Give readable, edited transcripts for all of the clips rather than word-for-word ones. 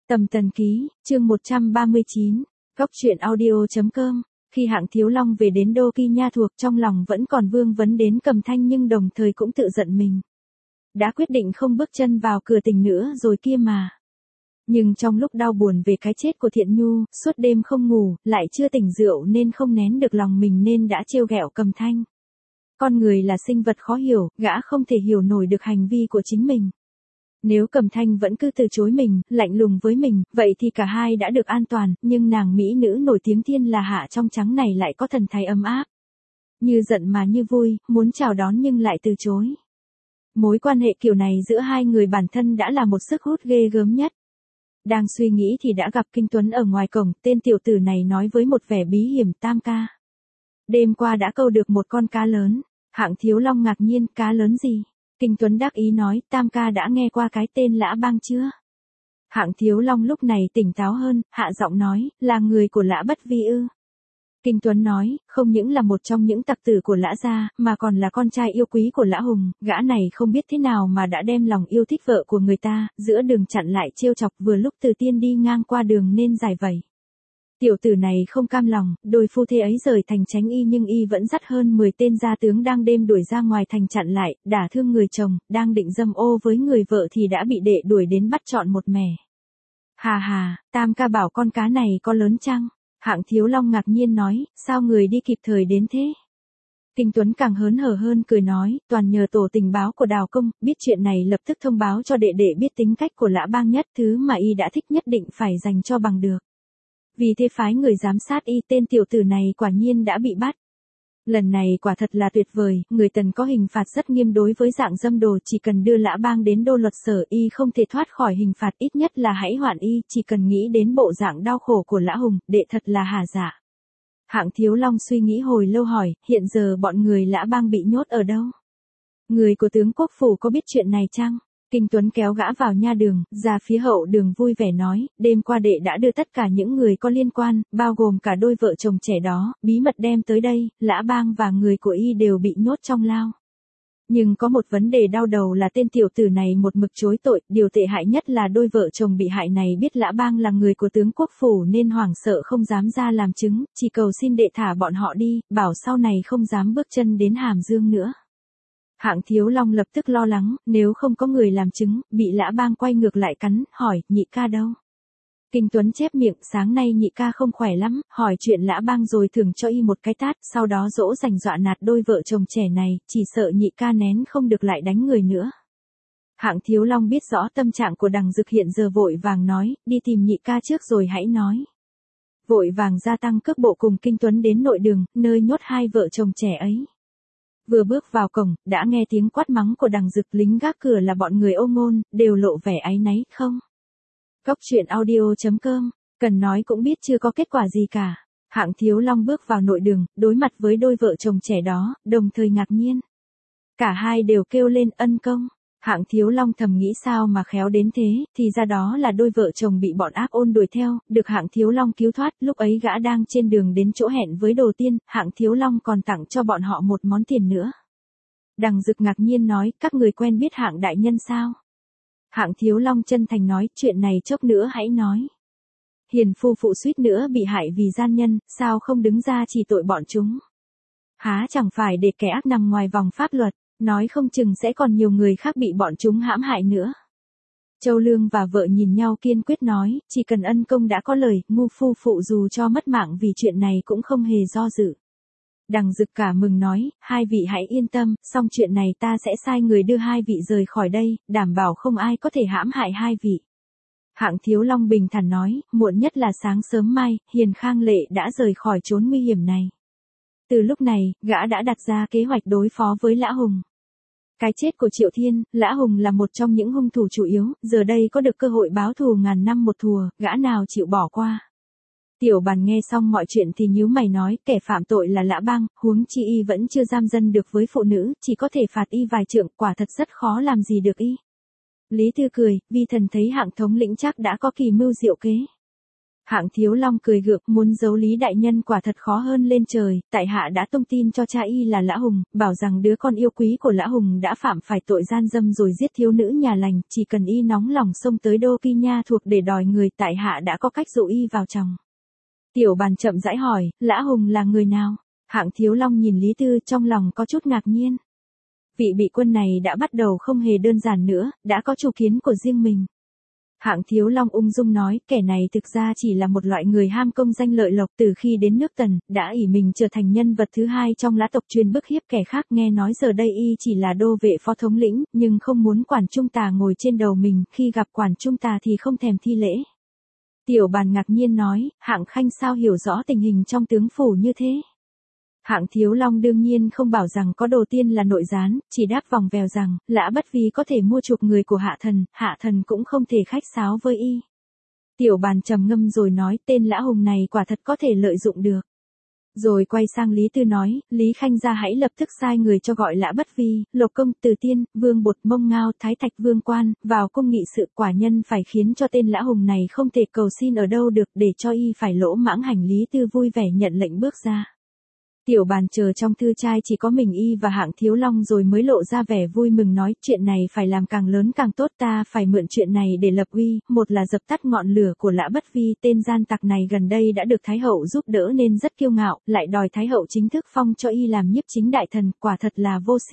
Tầm Tần Ký, chương 139, Cóc truyện audio.com. Khi Hạng Thiếu Long về đến Đô Ki Nha thuộc, trong lòng vẫn còn vương vấn đến Cầm Thanh, nhưng đồng thời cũng tự giận mình. Đã quyết định không bước chân vào cửa tình nữa rồi kia mà. Nhưng trong lúc đau buồn về cái chết của Thiện Nhu, suốt đêm không ngủ, lại chưa tỉnh rượu nên không nén được lòng mình nên đã trêu ghẹo Cầm Thanh. Con người là sinh vật khó hiểu, gã không thể hiểu nổi được hành vi của chính mình. Nếu Cầm Thanh vẫn cứ từ chối mình, lạnh lùng với mình, vậy thì cả hai đã được an toàn, nhưng nàng mỹ nữ nổi tiếng thiên là Hạ trong trắng này lại có thần thái ấm áp. Như giận mà như vui, muốn chào đón nhưng lại từ chối. Mối quan hệ kiểu này giữa hai người bản thân đã là một sức hút ghê gớm nhất. Đang suy nghĩ thì đã gặp Kinh Tuấn ở ngoài cổng, tên tiểu tử này nói với một vẻ bí hiểm: Tam ca, đêm qua đã câu được một con cá lớn. Hạng Thiếu Long ngạc nhiên: cá lớn gì? Kinh Tuấn đắc ý nói: Tam ca đã nghe qua cái tên Lã Bang chưa? Hạng Thiếu Long lúc này tỉnh táo hơn, hạ giọng nói: là người của Lã Bất Vi ư? Kinh Tuấn nói: không những là một trong những tặc tử của Lã gia, mà còn là con trai yêu quý của Lã Hùng. Gã này không biết thế nào mà đã đem lòng yêu thích vợ của người ta, giữa đường chặn lại trêu chọc, vừa lúc Từ Tiên đi ngang qua đường nên giải vây. Tiểu tử này không cam lòng, đôi phu thê ấy rời thành tránh y nhưng y vẫn dắt hơn 10 tên gia tướng đang đêm đuổi ra ngoài thành chặn lại, đả thương người chồng, đang định dâm ô với người vợ thì đã bị đệ đuổi đến bắt trọn một mẻ. Hà hà, Tam ca bảo con cá này có lớn chăng? Hạng Thiếu Long ngạc nhiên nói: sao người đi kịp thời đến thế? Kinh Tuấn càng hớn hở hơn cười nói: toàn nhờ tổ tình báo của Đào Công, biết chuyện này lập tức thông báo cho đệ đệ biết tính cách của Lã Bang nhất, thứ mà y đã thích nhất định phải dành cho bằng được. Vì thế phái người giám sát y, tên tiểu tử này quả nhiên đã bị bắt. Lần này quả thật là tuyệt vời, người Tần có hình phạt rất nghiêm đối với dạng dâm đồ, chỉ cần đưa Lã Bang đến đô luật sở y không thể thoát khỏi hình phạt, ít nhất là hãy hoạn y, chỉ cần nghĩ đến bộ dạng đau khổ của Lã Hùng, đệ thật là hà dạ. Hạng Thiếu Long suy nghĩ hồi lâu hỏi: hiện giờ bọn người Lã Bang bị nhốt ở đâu? Người của tướng quốc phủ có biết chuyện này chăng? Kinh Tuấn kéo gã vào nha đường, ra phía hậu đường vui vẻ nói: đêm qua đệ đã đưa tất cả những người có liên quan, bao gồm cả đôi vợ chồng trẻ đó, bí mật đem tới đây, Lã Bang và người của y đều bị nhốt trong lao. Nhưng có một vấn đề đau đầu là tên tiểu tử này một mực chối tội, điều tệ hại nhất là đôi vợ chồng bị hại này biết Lã Bang là người của tướng quốc phủ nên hoảng sợ không dám ra làm chứng, chỉ cầu xin đệ thả bọn họ đi, bảo sau này không dám bước chân đến Hàm Dương nữa. Hạng Thiếu Long lập tức lo lắng, nếu không có người làm chứng, bị Lã Bang quay ngược lại cắn, hỏi: nhị ca đâu? Kinh Tuấn chép miệng: sáng nay nhị ca không khỏe lắm, hỏi chuyện Lã Bang rồi thưởng cho y một cái tát, sau đó dỗ dành dọa nạt đôi vợ chồng trẻ này, chỉ sợ nhị ca nén không được lại đánh người nữa. Hạng Thiếu Long biết rõ tâm trạng của Đằng Dực hiện giờ, vội vàng nói: đi tìm nhị ca trước rồi hãy nói. Vội vàng gia tăng cước bộ cùng Kinh Tuấn đến nội đường, nơi nhốt hai vợ chồng trẻ ấy. Vừa bước vào cổng, đã nghe tiếng quát mắng của Đằng Dực: lính gác cửa là bọn người Ô Ngôn, đều lộ vẻ áy náy không? Cóc truyện audio.com, cần nói cũng biết chưa có kết quả gì cả. Hạng Thiếu Long bước vào nội đường, đối mặt với đôi vợ chồng trẻ đó, đồng thời ngạc nhiên. Cả hai đều kêu lên ân công. Hạng Thiếu Long thầm nghĩ sao mà khéo đến thế, thì ra đó là đôi vợ chồng bị bọn ác ôn đuổi theo, được Hạng Thiếu Long cứu thoát. Lúc ấy gã đang trên đường đến chỗ hẹn với Đồ Tiên, Hạng Thiếu Long còn tặng cho bọn họ một món tiền nữa. Đằng Dực ngạc nhiên nói: các người quen biết Hạng đại nhân sao? Hạng Thiếu Long chân thành nói: chuyện này chốc nữa hãy nói. Hiền phu phụ suýt nữa bị hại vì gian nhân, sao không đứng ra chỉ tội bọn chúng? Há chẳng phải để kẻ ác nằm ngoài vòng pháp luật, nói không chừng sẽ còn nhiều người khác bị bọn chúng hãm hại nữa. Châu Lương và vợ nhìn nhau kiên quyết nói: chỉ cần ân công đã có lời, ngu phu phụ dù cho mất mạng vì chuyện này cũng không hề do dự. Đằng Dực cả mừng nói: hai vị hãy yên tâm, xong chuyện này ta sẽ sai người đưa hai vị rời khỏi đây, đảm bảo không ai có thể hãm hại hai vị. Hạng Thiếu Long bình thản nói: muộn nhất là sáng sớm mai, Hiền Khang Lệ đã rời khỏi chốn nguy hiểm này. Từ lúc này, gã đã đặt ra kế hoạch đối phó với Lã Hùng. Cái chết của Triệu Thiên, Lã Hùng là một trong những hung thủ chủ yếu, giờ đây có được cơ hội báo thù ngàn năm một thùa, gã nào chịu bỏ qua. Tiểu Bàn nghe xong mọi chuyện thì nhíu mày nói: kẻ phạm tội là Lã Bang, huống chi y vẫn chưa giam dân được với phụ nữ, chỉ có thể phạt y vài trượng, quả thật rất khó làm gì được y. Lý Thư cười: vi thần thấy Hạng thống lĩnh chắc đã có kỳ mưu diệu kế. Hạng Thiếu Long cười gượng, muốn giấu Lý đại nhân quả thật khó hơn lên trời, tại hạ đã thông tin cho cha y là Lã Hùng, bảo rằng đứa con yêu quý của Lã Hùng đã phạm phải tội gian dâm rồi giết thiếu nữ nhà lành, chỉ cần y nóng lòng xông tới Đô Ki Nha thuộc để đòi người, tại hạ đã có cách dụ y vào chồng. Tiểu Bàn chậm rãi hỏi, Lã Hùng là người nào? Hạng Thiếu Long nhìn Lý Tư trong lòng có chút ngạc nhiên. Vị bị quân này đã bắt đầu không hề đơn giản nữa, đã có chủ kiến của riêng mình. Hạng Thiếu Long ung dung nói, kẻ này thực ra chỉ là một loại người ham công danh lợi lộc, từ khi đến nước Tần, đã ỷ mình trở thành nhân vật thứ hai trong Lã tộc, chuyên bức hiếp kẻ khác, nghe nói giờ đây y chỉ là đô vệ phó thống lĩnh, nhưng không muốn quản trung tà ngồi trên đầu mình, khi gặp quản trung tà thì không thèm thi lễ. Tiểu Bàn ngạc nhiên nói, Hạng Khanh sao hiểu rõ tình hình trong tướng phủ như thế? Hạng Thiếu Long đương nhiên không bảo rằng có đồ tiên là nội gián, chỉ đáp vòng vèo rằng, Lã Bất Vi có thể mua chuộc người của Hạ thần cũng không thể khách sáo với y. Tiểu Bàn trầm ngâm rồi nói, tên Lã Hùng này quả thật có thể lợi dụng được. Rồi quay sang Lý Tư nói, Lý Khanh gia hãy lập tức sai người cho gọi Lã Bất Vi, Lộc Công, Từ Tiên, Vương Bột, Mông Ngao, Thái Thạch Vương Quan, vào cung nghị sự, quả nhân phải khiến cho tên Lã Hùng này không thể cầu xin ở đâu được, để cho y phải lỗ mãng hành. Lý Tư vui vẻ nhận lệnh bước ra. Tiểu Bàn chờ trong thư trai chỉ có mình y và Hạng Thiếu Long rồi mới lộ ra vẻ vui mừng nói, chuyện này phải làm càng lớn càng tốt, ta phải mượn chuyện này để lập uy, một là dập tắt ngọn lửa của Lã Bất Vi, tên gian tặc này gần đây đã được Thái Hậu giúp đỡ nên rất kiêu ngạo, lại đòi Thái Hậu chính thức phong cho y làm nhiếp chính đại thần, quả thật là vô sỉ.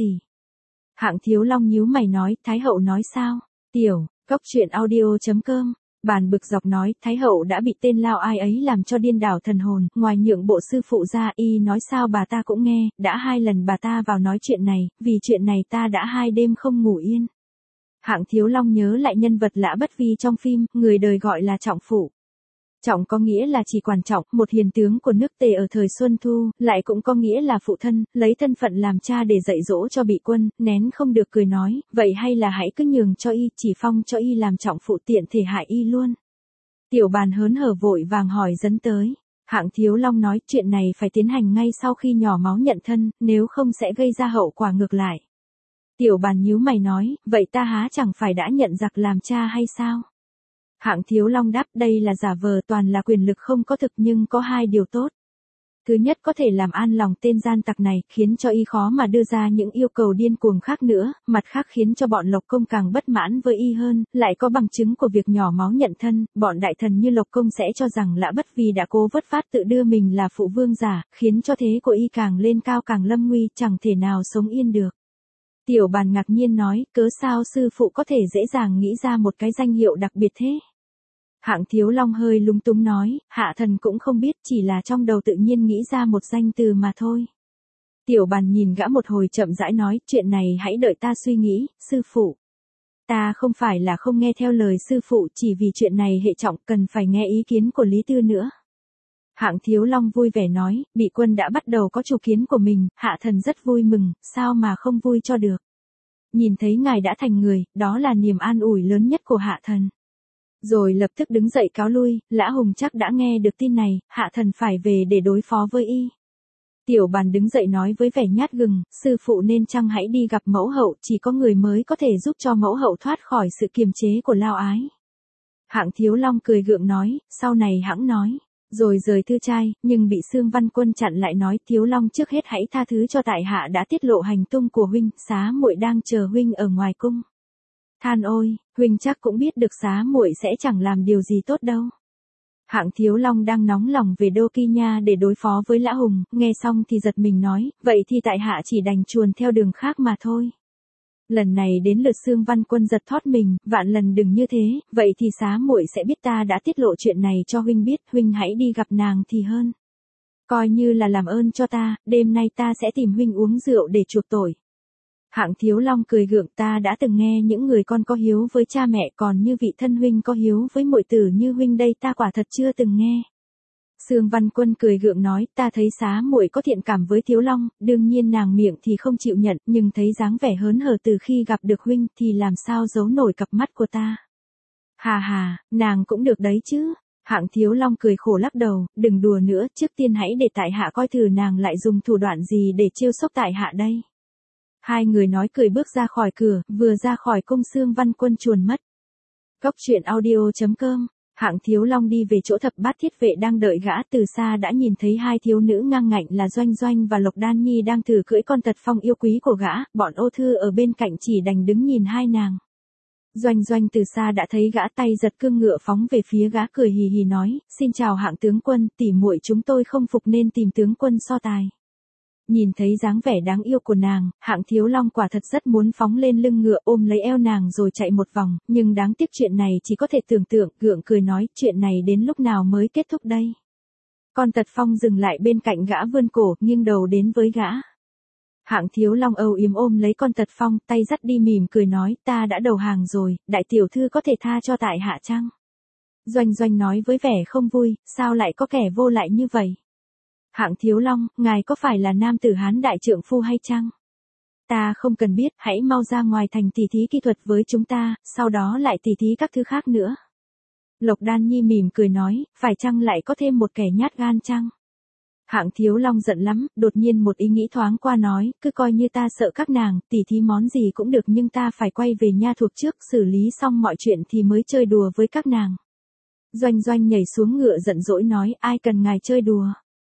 Hạng Thiếu Long nhíu mày nói, Thái Hậu nói sao? Cốc truyện audio.com Bàn bực dọc nói, Thái Hậu đã bị tên lao ai ấy làm cho điên đảo thần hồn, ngoài nhượng bộ sư phụ ra, y nói sao bà ta cũng nghe, đã 2 lần bà ta vào nói chuyện này, vì chuyện này ta đã 2 đêm không ngủ yên. Hạng Thiếu Long nhớ lại nhân vật Lã Bất Vi trong phim, người đời gọi là Trọng Phụ. Trọng có nghĩa là chỉ quản Trọng, một hiền tướng của nước Tề ở thời Xuân Thu, lại cũng có nghĩa là phụ thân, lấy thân phận làm cha để dạy dỗ cho bị quân, nén không được cười nói, vậy hay là hãy cứ nhường cho y, chỉ phong cho y làm Trọng Phụ, tiện thể hại y luôn. Tiểu Bàn hớn hở vội vàng hỏi dẫn tới. Hạng Thiếu Long nói, chuyện này phải tiến hành ngay sau khi nhỏ máu nhận thân, nếu không sẽ gây ra hậu quả ngược lại. Tiểu Bàn nhíu mày nói, vậy ta há chẳng phải đã nhận giặc làm cha hay sao? Hạng Thiếu Long đáp, đây là giả vờ, toàn là quyền lực không có thực, nhưng có 2 điều tốt. Thứ nhất, có thể làm an lòng tên gian tặc này, khiến cho y khó mà đưa ra những yêu cầu điên cuồng khác nữa, mặt khác khiến cho bọn Lộc Công càng bất mãn với y hơn, lại có bằng chứng của việc nhỏ máu nhận thân, bọn đại thần như Lộc Công sẽ cho rằng Lã Bất Vi đã cố vất vát tự đưa mình là phụ vương giả, khiến cho thế của y càng lên cao càng lâm nguy, chẳng thể nào sống yên được. Tiểu Bàn ngạc nhiên nói, cớ sao sư phụ có thể dễ dàng nghĩ ra một cái danh hiệu đặc biệt thế? Hạng Thiếu Long hơi lúng túng nói, hạ thần cũng không biết, chỉ là trong đầu tự nhiên nghĩ ra một danh từ mà thôi. Tiểu Bàn nhìn gã một hồi chậm rãi nói, chuyện này hãy đợi ta suy nghĩ, sư phụ. Ta không phải là không nghe theo lời sư phụ, chỉ vì chuyện này hệ trọng, cần phải nghe ý kiến của Lý Tư nữa. Hạng Thiếu Long vui vẻ nói, bị quân đã bắt đầu có chủ kiến của mình, hạ thần rất vui mừng, sao mà không vui cho được. Nhìn thấy ngài đã thành người, đó là niềm an ủi lớn nhất của hạ thần. Rồi lập tức đứng dậy cáo lui, Lã Hùng chắc đã nghe được tin này, hạ thần phải về để đối phó với y. Tiểu Bàn đứng dậy nói với vẻ nhát gừng, sư phụ nên chăng hãy đi gặp mẫu hậu, chỉ có người mới có thể giúp cho mẫu hậu thoát khỏi sự kiềm chế của lao ái. Hạng Thiếu Long cười gượng nói, sau này hãng nói. Rồi rời thư trai, nhưng bị Xương Văn Quân chặn lại nói, Thiếu Long trước hết hãy tha thứ cho tại hạ đã tiết lộ hành tung của huynh, xá muội đang chờ huynh ở ngoài cung. Than ôi, huynh chắc cũng biết được xá muội sẽ chẳng làm điều gì tốt đâu. Hạng Thiếu Long đang nóng lòng về Đô Ki Nha để đối phó với Lã Hùng, nghe xong thì giật mình nói, vậy thì tại hạ chỉ đành chuồn theo đường khác mà thôi. Lần này đến lượt Xương Văn Quân giật thoát mình, vạn lần đừng như thế, vậy thì xá muội sẽ biết ta đã tiết lộ chuyện này cho huynh biết, huynh hãy đi gặp nàng thì hơn. Coi như là làm ơn cho ta, đêm nay ta sẽ tìm huynh uống rượu để chuộc tội. Hạng Thiếu Long cười gượng, ta đã từng nghe những người con có hiếu với cha mẹ, còn như vị thân huynh có hiếu với muội tử như huynh đây ta quả thật chưa từng nghe. Xương Văn Quân cười gượng nói, ta thấy xá muội có thiện cảm với Thiếu Long, đương nhiên nàng miệng thì không chịu nhận, nhưng thấy dáng vẻ hớn hở từ khi gặp được huynh thì làm sao giấu nổi cặp mắt của ta. Hà hà, nàng cũng được đấy chứ. Hạng Thiếu Long cười khổ lắc đầu, đừng đùa nữa, trước tiên hãy để tại hạ coi thử nàng lại dùng thủ đoạn gì để trêu xốc tại hạ đây. Hai người nói cười bước ra khỏi cửa, vừa ra khỏi cung Xương Văn Quân chuồn mất. Cốc truyện audio.com Hạng Thiếu Long đi về chỗ thập bát thiết vệ đang đợi gã, từ xa đã nhìn thấy hai thiếu nữ ngang ngạnh là Doanh Doanh và Lộc Đan Nhi đang thử cưỡi con tật phong yêu quý của gã, bọn Ô Thư ở bên cạnh chỉ đành đứng nhìn hai nàng. Doanh Doanh từ xa đã thấy gã, tay giật cương ngựa phóng về phía gã, cười hì hì nói, xin chào Hạng tướng quân, tỉ muội chúng tôi không phục nên tìm tướng quân so tài. Nhìn thấy dáng vẻ đáng yêu của nàng, Hạng Thiếu Long quả thật rất muốn phóng lên lưng ngựa ôm lấy eo nàng rồi chạy một vòng, nhưng đáng tiếc chuyện này chỉ có thể tưởng tượng, gượng cười nói, chuyện này đến lúc nào mới kết thúc đây. Con tật phong dừng lại bên cạnh gã, vươn cổ, nghiêng đầu đến với gã. Hạng Thiếu Long âu yếm ôm lấy con tật phong, tay dắt đi mỉm cười nói, ta đã đầu hàng rồi, đại tiểu thư có thể tha cho tại hạ chăng? Doanh Doanh nói với vẻ không vui, sao lại có kẻ vô lại như vậy? Hạng Thiếu Long, ngài có phải là nam tử Hán đại trượng phu hay chăng? Ta không cần biết, hãy mau ra ngoài thành tỉ thí kỹ thuật với chúng ta, sau đó lại tỉ thí các thứ khác nữa. Lộc Đan Nhi mỉm cười nói, phải chăng lại có thêm một kẻ nhát gan chăng? Hạng Thiếu Long giận lắm, đột nhiên một ý nghĩ thoáng qua nói, cứ coi như ta sợ các nàng, tỉ thí món gì cũng được nhưng ta phải quay về nha thuộc trước, xử lý xong mọi chuyện thì mới chơi đùa với các nàng. Doanh Doanh nhảy xuống ngựa giận dỗi nói, ai cần ngài chơi đùa.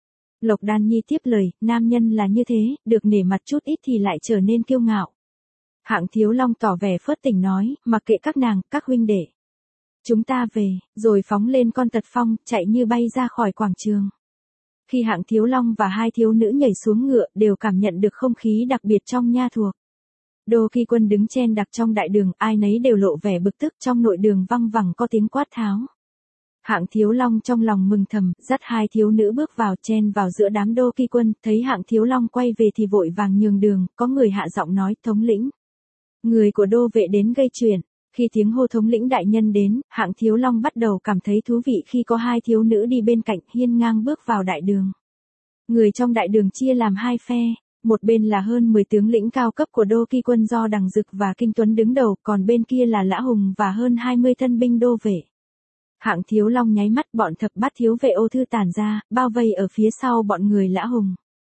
Lộc Đan Nhi tiếp lời, nam nhân là như thế, được nể mặt chút ít thì lại trở nên kiêu ngạo. Hạng Thiếu Long tỏ vẻ phớt tình nói, mặc kệ các nàng, các huynh đệ. Chúng ta về, rồi phóng lên con tật phong, chạy như bay ra khỏi quảng trường. Khi Hạng Thiếu Long và hai thiếu nữ nhảy xuống ngựa, đều cảm nhận được không khí đặc biệt trong nha thuộc. Đô Kỳ Quân đứng chen đặc trong đại đường, ai nấy đều lộ vẻ bực tức, trong nội đường văng vẳng có tiếng quát tháo. Hạng Thiếu Long trong lòng mừng thầm, dắt hai thiếu nữ bước vào, chen vào giữa đám Đô Kỳ Quân, thấy Hạng Thiếu Long quay về thì vội vàng nhường đường, có người hạ giọng nói, thống lĩnh. Người của đô vệ đến gây chuyện. Khi tiếng hô thống lĩnh đại nhân đến, Hạng Thiếu Long bắt đầu cảm thấy thú vị khi có hai thiếu nữ đi bên cạnh, hiên ngang bước vào đại đường. Người trong đại đường chia làm hai phe, một bên là hơn 10 tướng lĩnh cao cấp của Đô Kỳ Quân do Đằng Dực và Kinh Tuấn đứng đầu, còn bên kia là Lã Hùng và hơn 20 thân binh đô vệ. Hạng Thiếu Long nháy mắt, bọn thập bát thiếu vệ Ô Thư tản ra, bao vây ở phía sau bọn người Lã Hùng.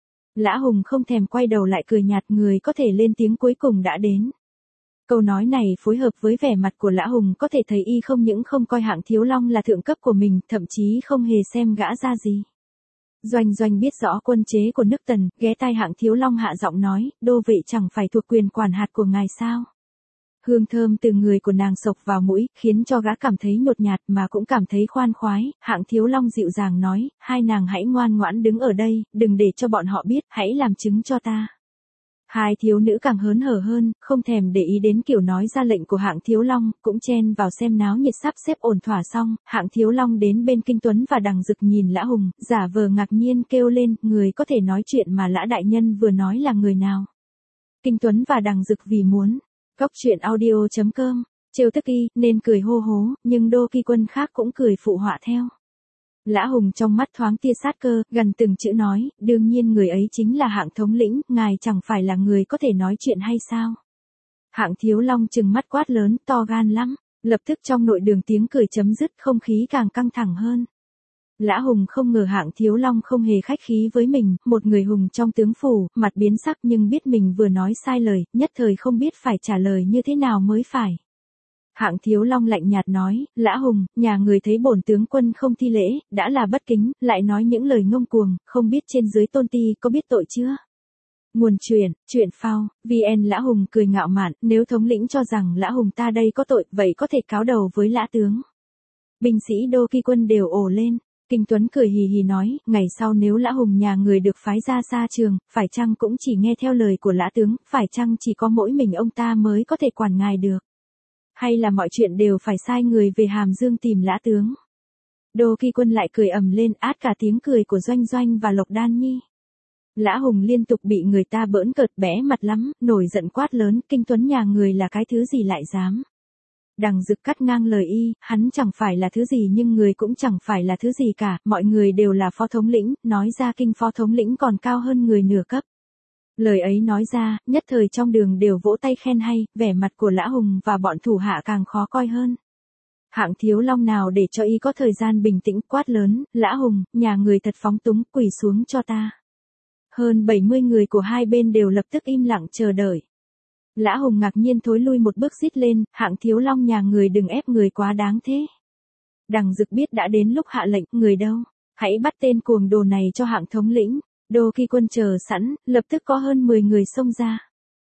Lã Hùng không thèm quay đầu lại, cười nhạt, người có thể lên tiếng cuối cùng đã đến. Câu nói này phối hợp với vẻ mặt của Lã Hùng có thể thấy y không những không coi Hạng Thiếu Long là thượng cấp của mình, thậm chí không hề xem gã ra gì. Doanh Doanh biết rõ quân chế của nước Tần, ghé tai Hạng Thiếu Long hạ giọng nói, đô vệ chẳng phải thuộc quyền quản hạt của ngài sao? Hương thơm từ người của nàng sộc vào mũi, khiến cho gã cảm thấy nhột nhạt mà cũng cảm thấy khoan khoái. Hạng Thiếu Long dịu dàng nói, hai nàng hãy ngoan ngoãn đứng ở đây, đừng để cho bọn họ biết, hãy làm chứng cho ta. Hai thiếu nữ càng hớn hở hơn, không thèm để ý đến kiểu nói ra lệnh của Hạng Thiếu Long, cũng chen vào xem náo nhiệt. Sắp xếp ổn thỏa xong, Hạng Thiếu Long đến bên Kinh Tuấn và Đằng Dực nhìn Lã Hùng, giả vờ ngạc nhiên kêu lên, người có thể nói chuyện mà Lã đại nhân vừa nói là người nào? Kinh Tuấn và Đằng Dực vì muốn Góc truyện audio.com, trêu tức y, nên cười hô hố, nhưng Đô Kỳ Quân khác cũng cười phụ họa theo. Lã Hùng trong mắt thoáng tia sát cơ, gần từng chữ nói, đương nhiên người ấy chính là Hạng thống lĩnh, ngài chẳng phải là người có thể nói chuyện hay sao? Hạng Thiếu Long trừng mắt quát lớn, to gan lắm, lập tức trong nội đường tiếng cười chấm dứt, không khí càng căng thẳng hơn. Lã Hùng không ngờ Hạng Thiếu Long không hề khách khí với mình, một người hùng trong tướng phủ, mặt biến sắc nhưng biết mình vừa nói sai lời, nhất thời không biết phải trả lời như thế nào mới phải. Hạng Thiếu Long lạnh nhạt nói, Lã Hùng, nhà người thấy bổn tướng quân không thi lễ, đã là bất kính, lại nói những lời ngông cuồng, không biết trên dưới tôn ti có biết tội chưa? Nguồn chuyện phao, VN. Lã Hùng cười ngạo mạn, nếu thống lĩnh cho rằng Lã Hùng ta đây có tội, vậy có thể cáo đầu với Lã tướng. Binh sĩ Đô Kỳ Quân đều ồ lên. Kinh Tuấn cười hì hì nói, ngày sau nếu Lã Hùng nhà người được phái ra xa trường, phải chăng cũng chỉ nghe theo lời của Lã tướng, phải chăng chỉ có mỗi mình ông ta mới có thể quản ngài được? Hay là mọi chuyện đều phải sai người về Hàm Dương tìm Lã tướng? Đô Kỳ Quân lại cười ầm lên, át cả tiếng cười của Doanh Doanh và Lộc Đan Nhi. Lã Hùng liên tục bị người ta bỡn cợt, bẽ mặt lắm, nổi giận quát lớn, Kinh Tuấn nhà người là cái thứ gì lại dám? Đằng Dực cắt ngang lời y, hắn chẳng phải là thứ gì nhưng người cũng chẳng phải là thứ gì cả, mọi người đều là phó thống lĩnh, nói ra kinh phó thống lĩnh còn cao hơn người nửa cấp. Lời ấy nói ra, nhất thời trong đường đều vỗ tay khen hay, vẻ mặt của Lã Hùng và bọn thủ hạ càng khó coi hơn. Hạng Thiếu Long nào để cho y có thời gian bình tĩnh, quát lớn, Lã Hùng, nhà người thật phóng túng, quỳ xuống cho ta. Hơn 70 người của hai bên đều lập tức im lặng chờ đợi. Lã Hùng ngạc nhiên thối lui một bước rít lên, Hạng Thiếu Long nhà người đừng ép người quá đáng thế. Đằng Dực biết đã đến lúc hạ lệnh, người đâu? Hãy bắt tên cuồng đồ này cho hạng thống lĩnh. Đô Ki Quân chờ sẵn, lập tức có hơn 10 người xông ra.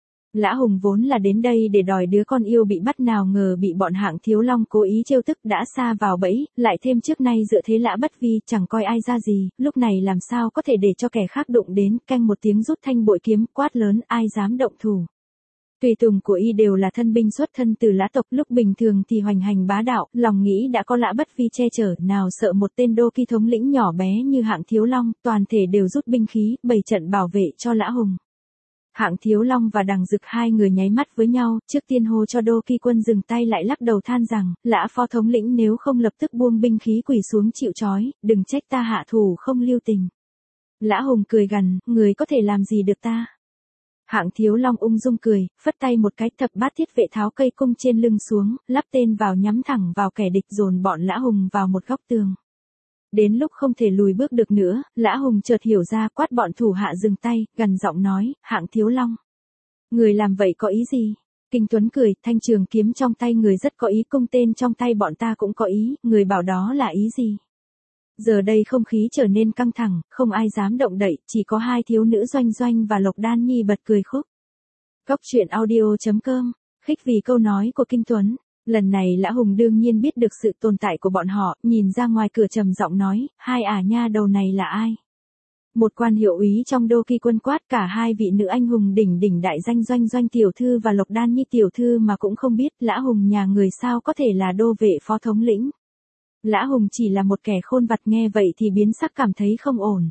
Lã Hùng vốn là đến đây để đòi đứa con yêu bị bắt, nào ngờ bị bọn Hạng Thiếu Long cố ý trêu tức, đã sa vào bẫy, lại thêm trước nay dựa thế Lã Bất Vi, chẳng coi ai ra gì, lúc này làm sao có thể để cho kẻ khác đụng đến, canh một tiếng rút thanh bội kiếm, quát lớn, ai dám động thủ. Tùy tùng của y đều là thân binh xuất thân từ Lã tộc, lúc bình thường thì hoành hành bá đạo, lòng nghĩ đã có Lã Bất Vi che chở, nào sợ một tên Đô Ki thống lĩnh nhỏ bé như Hạng Thiếu Long, toàn thể đều rút binh khí, bày trận bảo vệ cho Lã Hùng. Hạng Thiếu Long và Đằng Dực hai người nháy mắt với nhau, trước tiên hô cho Đô Ki Quân dừng tay, lại lắc đầu than rằng, Lã phó thống lĩnh nếu không lập tức buông binh khí quỳ xuống chịu trói, đừng trách ta hạ thủ không lưu tình. Lã Hùng cười gằn, người có thể làm gì được ta? Hạng Thiếu Long ung dung cười, phất tay một cái, thập bát thiết vệ tháo cây cung trên lưng xuống, lắp tên vào nhắm thẳng vào kẻ địch, dồn bọn Lã Hùng vào một góc tường. Đến lúc không thể lùi bước được nữa, Lã Hùng chợt hiểu ra, quát bọn thủ hạ dừng tay, gần giọng nói, Hạng Thiếu Long. Người làm vậy có ý gì? Kinh Tuấn cười, thanh trường kiếm trong tay người rất có ý, cung tên trong tay bọn ta cũng có ý, người bảo đó là ý gì? Giờ đây không khí trở nên căng thẳng, không ai dám động đậy, chỉ có hai thiếu nữ Doanh Doanh và Lộc Đan Nhi bật cười khúc. Cóc truyện audio.com, khích vì câu nói của Kinh Tuấn. Lần này Lã Hùng đương nhiên biết được sự tồn tại của bọn họ, nhìn ra ngoài cửa trầm giọng nói, hai nha đầu này là ai? Một quan hiệu úy trong Đô Ki Quân quát, cả hai vị nữ anh hùng đỉnh đỉnh đại danh Doanh Doanh tiểu thư và Lộc Đan Nhi tiểu thư mà cũng không biết, Lã Hùng nhà người sao có thể là đô vệ phó thống lĩnh. Lã Hùng chỉ là một kẻ khôn vặt, nghe vậy thì biến sắc, cảm thấy không ổn.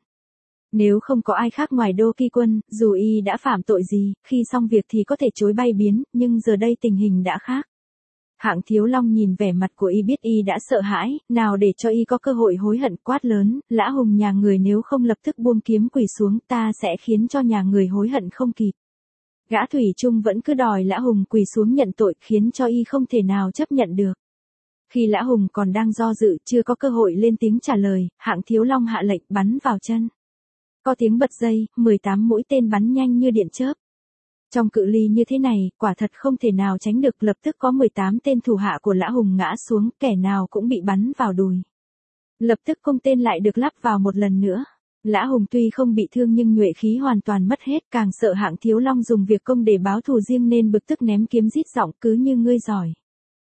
Nếu không có ai khác ngoài Đô Ki Quân, dù y đã phạm tội gì, khi xong việc thì có thể chối bay biến, nhưng giờ đây tình hình đã khác. Hạng Thiếu Long nhìn vẻ mặt của y biết y đã sợ hãi, nào để cho y có cơ hội hối hận, quát lớn, Lã Hùng nhà người nếu không lập tức buông kiếm quỳ xuống, ta sẽ khiến cho nhà người hối hận không kịp. Gã thủy chung vẫn cứ đòi Lã Hùng quỳ xuống nhận tội, khiến cho y không thể nào chấp nhận được. Khi Lã Hùng còn đang do dự, chưa có cơ hội lên tiếng trả lời, Hạng Thiếu Long hạ lệnh bắn vào chân. Có tiếng bật dây, 18 mũi tên bắn nhanh như điện chớp. Trong cự ly như thế này, quả thật không thể nào tránh được, lập tức có 18 tên thủ hạ của Lã Hùng ngã xuống, kẻ nào cũng bị bắn vào đùi. Lập tức cung tên lại được lắp vào một lần nữa. Lã Hùng tuy không bị thương nhưng nhuệ khí hoàn toàn mất hết, càng sợ Hạng Thiếu Long dùng việc công để báo thù riêng nên bực tức ném kiếm rít giọng, cứ như ngươi giỏi.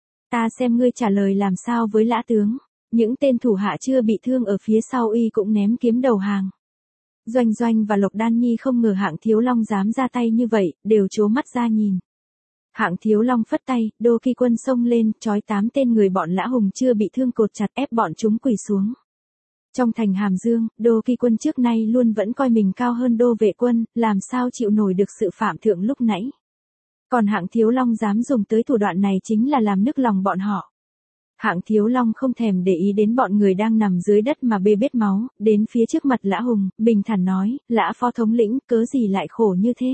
Ta xem ngươi trả lời làm sao với Lã tướng. Những tên thủ hạ chưa bị thương ở phía sau y cũng ném kiếm đầu hàng. Doanh Doanh và Lộc Đan Nhi không ngờ Hạng Thiếu Long dám ra tay như vậy, đều trố mắt ra nhìn. Hạng Thiếu Long phất tay, Đô Ki Quân xông lên, trói 8 tên người bọn Lã Hùng chưa bị thương cột chặt, ép bọn chúng quỳ xuống. Trong thành Hàm Dương, Đô Ki Quân trước nay luôn vẫn coi mình cao hơn Đô Vệ Quân, làm sao chịu nổi được sự phạm thượng lúc nãy. Còn Hạng Thiếu Long dám dùng tới thủ đoạn này chính là làm nức lòng bọn họ. Hạng Thiếu Long không thèm để ý đến bọn người đang nằm dưới đất mà bê bết máu, đến phía trước mặt Lã Hùng, bình thản nói, Lã phó thống lĩnh, cớ gì lại khổ như thế?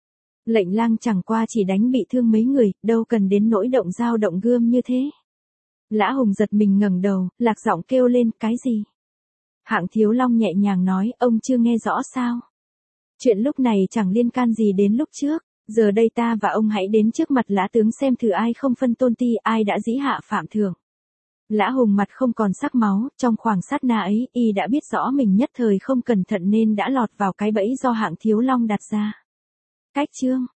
Lệnh lang chẳng qua chỉ đánh bị thương mấy người, đâu cần đến nỗi động dao động gươm như thế. Lã Hùng giật mình ngẩng đầu, lạc giọng kêu lên, cái gì? Hạng Thiếu Long nhẹ nhàng nói, ông chưa nghe rõ sao? Chuyện lúc này chẳng liên can gì đến lúc trước, giờ đây ta và ông hãy đến trước mặt Lã tướng xem thử ai không phân tôn ti, ai đã dĩ hạ phạm thượng. Lã Hùng mặt không còn sắc máu, trong khoảng sát na ấy, y đã biết rõ mình nhất thời không cẩn thận nên đã lọt vào cái bẫy do Hạng Thiếu Long đặt ra. Cách chương